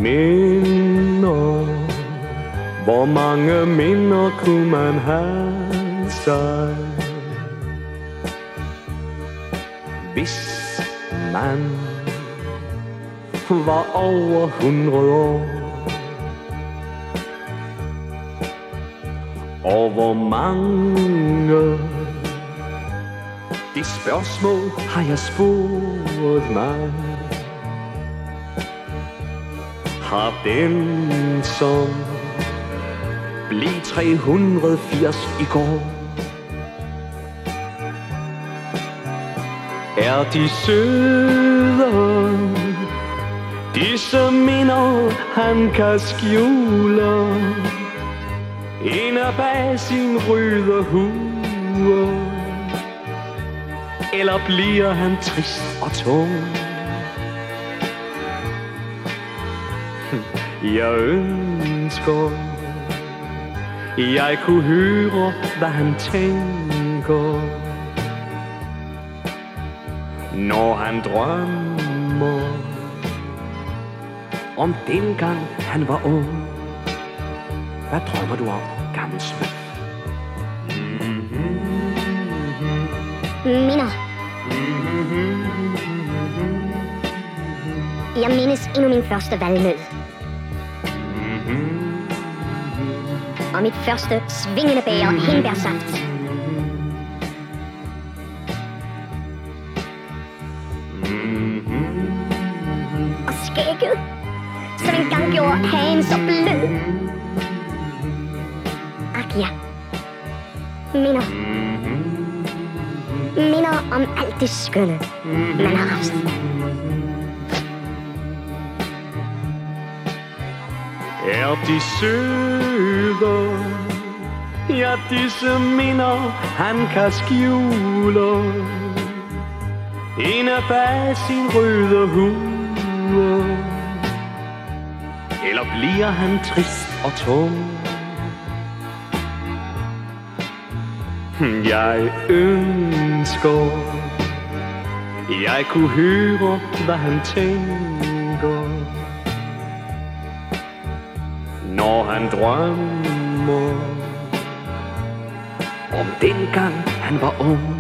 Minder, hvor mange minder kunne man have sig, hvis man var over 100 år. Og hvor mange, det spørgsmål har jeg spurgt mig. Har den, som blev 380 i går, er de søde, disse minder han kan skjule inde bag sin røde hue, eller bliver han trist og tung? Jeg ønsker, jeg kunne høre, hvad han tænker, når han drømmer om dengang han var ung. Hvad drømmer du om, gammel smøg? Minder. Jeg mindes endnu min første valnød. Og mit første svingende bæger hindbærsaft. Og skægget, som engang gjorde hagen så blød. Ak ja. Minder. Minder om alt det skønne, man har haft. Er de søde, ja, disse minder han kan skjule inde bag sin røde hue, eller bliver han trist og tung? Jeg ønsker, jeg kunne høre, hvad han tænker, når han drømmer om dengang han var ung.